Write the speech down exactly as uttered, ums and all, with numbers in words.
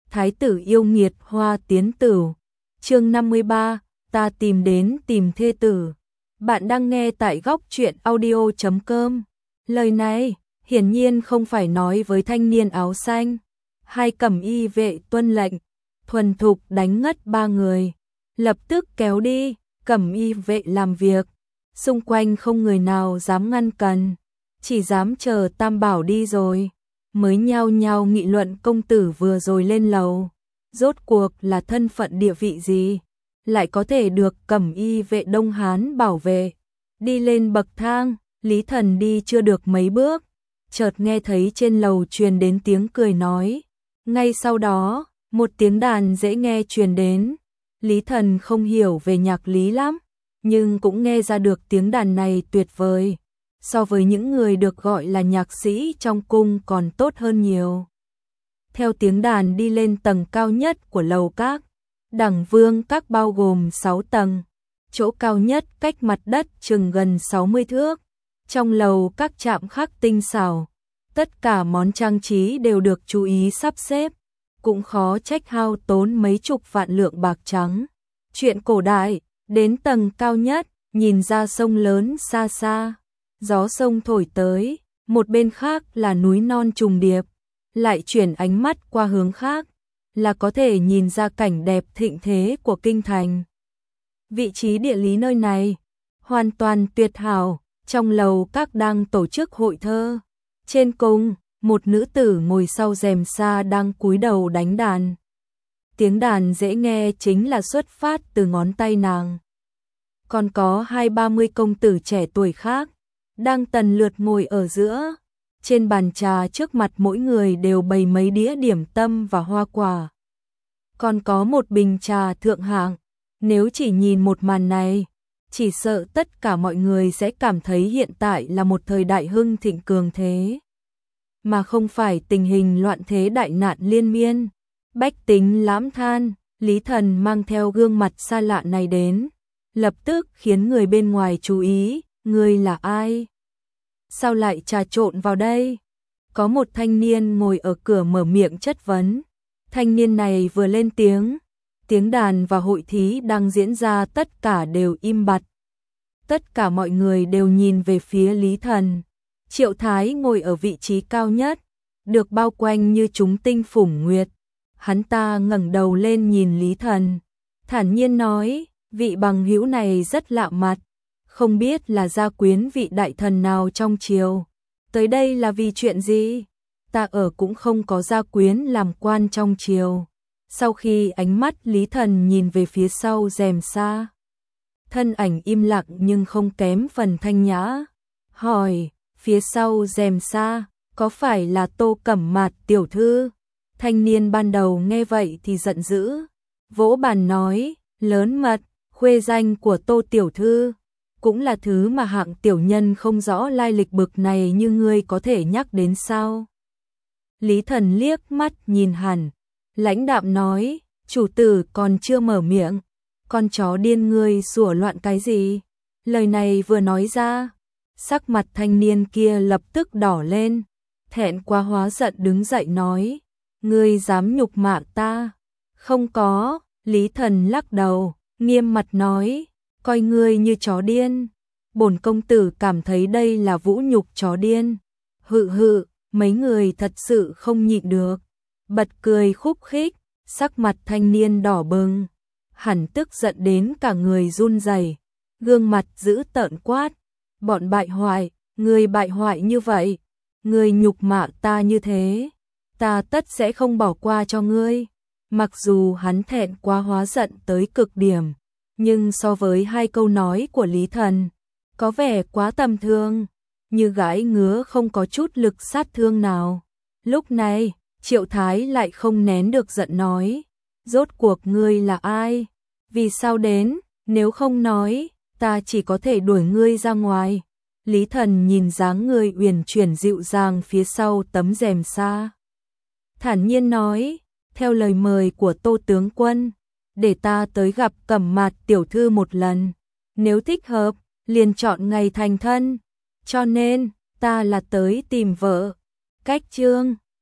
Thái tử yêu nghiệt hoa tiến tử. Chương năm mươi ba, ta tìm đến tìm thê tử. Bạn đang nghe tại góc truyện audio chấm com. Lời này hiển nhiên không phải nói với thanh niên áo xanh. Hai cẩm y vệ tuân lệnh, thuần thục đánh ngất ba người, lập tức kéo đi. Cẩm y vệ làm việc, xung quanh không người nào dám ngăn cản, chỉ dám chờ Tam Bảo đi rồi, mới nhao nhao nghị luận công tử vừa rồi lên lầu, rốt cuộc là thân phận địa vị gì, lại có thể được cẩm y vệ Đông Hán bảo vệ. Đi lên bậc thang, Lý Thần đi chưa được mấy bước, chợt nghe thấy trên lầu truyền đến tiếng cười nói. Ngay sau đó, một tiếng đàn dễ nghe truyền đến. Lý Thần không hiểu về nhạc lý lắm, nhưng cũng nghe ra được tiếng đàn này tuyệt vời, so với những người được gọi là nhạc sĩ trong cung còn tốt hơn nhiều. Theo tiếng đàn đi lên tầng cao nhất của lầu các, đẳng vương các bao gồm sáu tầng, chỗ cao nhất cách mặt đất chừng gần sáu mươi thước. Trong lầu các chạm khắc tinh xảo, tất cả món trang trí đều được chú ý sắp xếp, cũng khó trách hao tốn mấy chục vạn lượng bạc trắng. Chuyện cổ đại, đến tầng cao nhất, nhìn ra sông lớn xa xa, gió sông thổi tới, một bên khác là núi non trùng điệp, lại chuyển ánh mắt qua hướng khác, là có thể nhìn ra cảnh đẹp thịnh thế của kinh thành. Vị trí địa lý nơi này, hoàn toàn tuyệt hảo. Trong lầu các đang tổ chức hội thơ, trên cùng, một nữ tử ngồi sau rèm sa đang cúi đầu đánh đàn. Tiếng đàn dễ nghe chính là xuất phát từ ngón tay nàng. Còn có hai ba mươi công tử trẻ tuổi khác, đang tần lượt ngồi ở giữa. Trên bàn trà trước mặt mỗi người đều bày mấy đĩa điểm tâm và hoa quả. Còn có một bình trà thượng hạng, nếu chỉ nhìn một màn này, chỉ sợ tất cả mọi người sẽ cảm thấy hiện tại là một thời đại hưng thịnh cường thế, mà không phải tình hình loạn thế đại nạn liên miên. Bách tính lãm than, Lý Thần mang theo gương mặt xa lạ này đến, lập tức khiến người bên ngoài chú ý. Người là ai? Sao lại trà trộn vào đây? Có một thanh niên ngồi ở cửa mở miệng chất vấn. Thanh niên này vừa lên tiếng, tiếng đàn và hội thí đang diễn ra tất cả đều im bặt. Tất cả mọi người đều nhìn về phía Lý Thần. Triệu Thái ngồi ở vị trí cao nhất, được bao quanh như chúng tinh phủng nguyệt. Hắn ta ngẩng đầu lên nhìn Lý Thần, thản nhiên nói, vị bằng hữu này rất lạ mặt, không biết là gia quyến vị đại thần nào trong triều. Tới đây là vì chuyện gì? Ta ở cũng không có gia quyến làm quan trong triều. Sau khi ánh mắt Lý Thần nhìn về phía sau rèm sa, thân ảnh im lặng nhưng không kém phần thanh nhã, hỏi, phía sau rèm sa, có phải là Tô Cẩm Mạt tiểu thư? Thanh niên ban đầu nghe vậy thì giận dữ, vỗ bàn nói, lớn mật, khuê danh của Tô tiểu thư, cũng là thứ mà hạng tiểu nhân không rõ lai lịch bực này như ngươi có thể nhắc đến sao? Lý Thần liếc mắt nhìn hẳn, lãnh đạm nói, chủ tử còn chưa mở miệng, con chó điên ngươi sủa loạn cái gì? Lời này vừa nói ra, sắc mặt thanh niên kia lập tức đỏ lên, thẹn quá hóa giận đứng dậy nói, ngươi dám nhục mạ ta? Không có. Lý Thần lắc đầu, nghiêm mặt nói, coi ngươi như chó điên. Bổn công tử cảm thấy đây là vũ nhục chó điên. Hự hự, mấy người thật sự không nhịn được, bật cười khúc khích, sắc mặt thanh niên đỏ bừng, hẳn tức giận đến cả người run rẩy, gương mặt dữ tợn quát, bọn bại hoại, người bại hoại như vậy, người nhục mạ ta như thế, ta tất sẽ không bỏ qua cho ngươi. Mặc dù hắn thẹn quá hóa giận tới cực điểm, nhưng so với hai câu nói của Lý Thần, có vẻ quá tầm thường, như gãi ngứa không có chút lực sát thương nào. Lúc này, Triệu Thái lại không nén được giận nói, rốt cuộc ngươi là ai? Vì sao đến? Nếu không nói, ta chỉ có thể đuổi ngươi ra ngoài. Lý Thần nhìn dáng người uyển chuyển dịu dàng phía sau tấm rèm sa, thản nhiên nói, theo lời mời của Tô tướng quân, để ta tới gặp Cẩm Mạt tiểu thư một lần, nếu thích hợp, liền chọn ngày thành thân, cho nên ta là tới tìm vợ. Cách chương